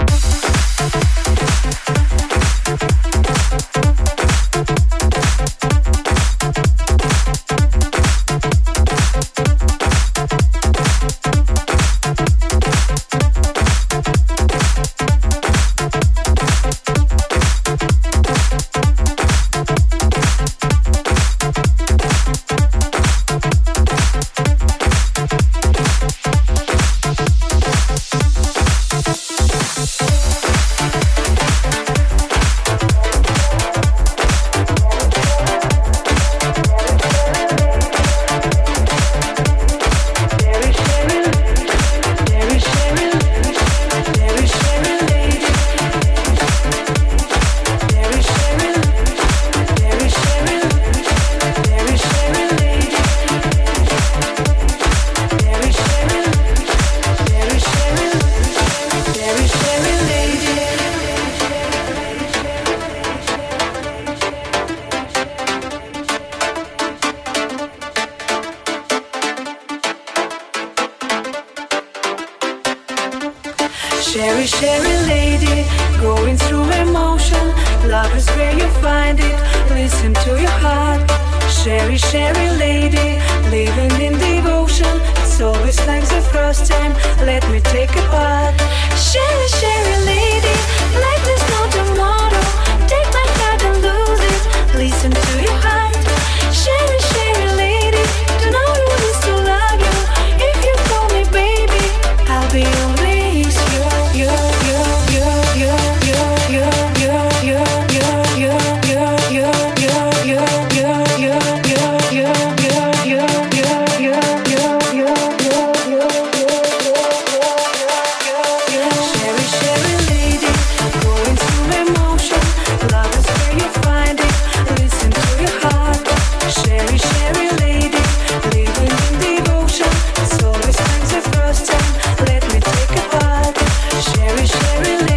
Sherry, Sherry lady, going through emotion. Love is where you find it. Listen to your heart. Sherry, Sherry lady, living in devotion. It's always like the first time. Let me take a part. Sherry, Sherry lady, like there's no tomorrow. Take my heart and lose it. Listen to your heart. Sherry, Sherry lady, to know you is to love you. If you call me baby, I'll be always you. Sherry, Sherry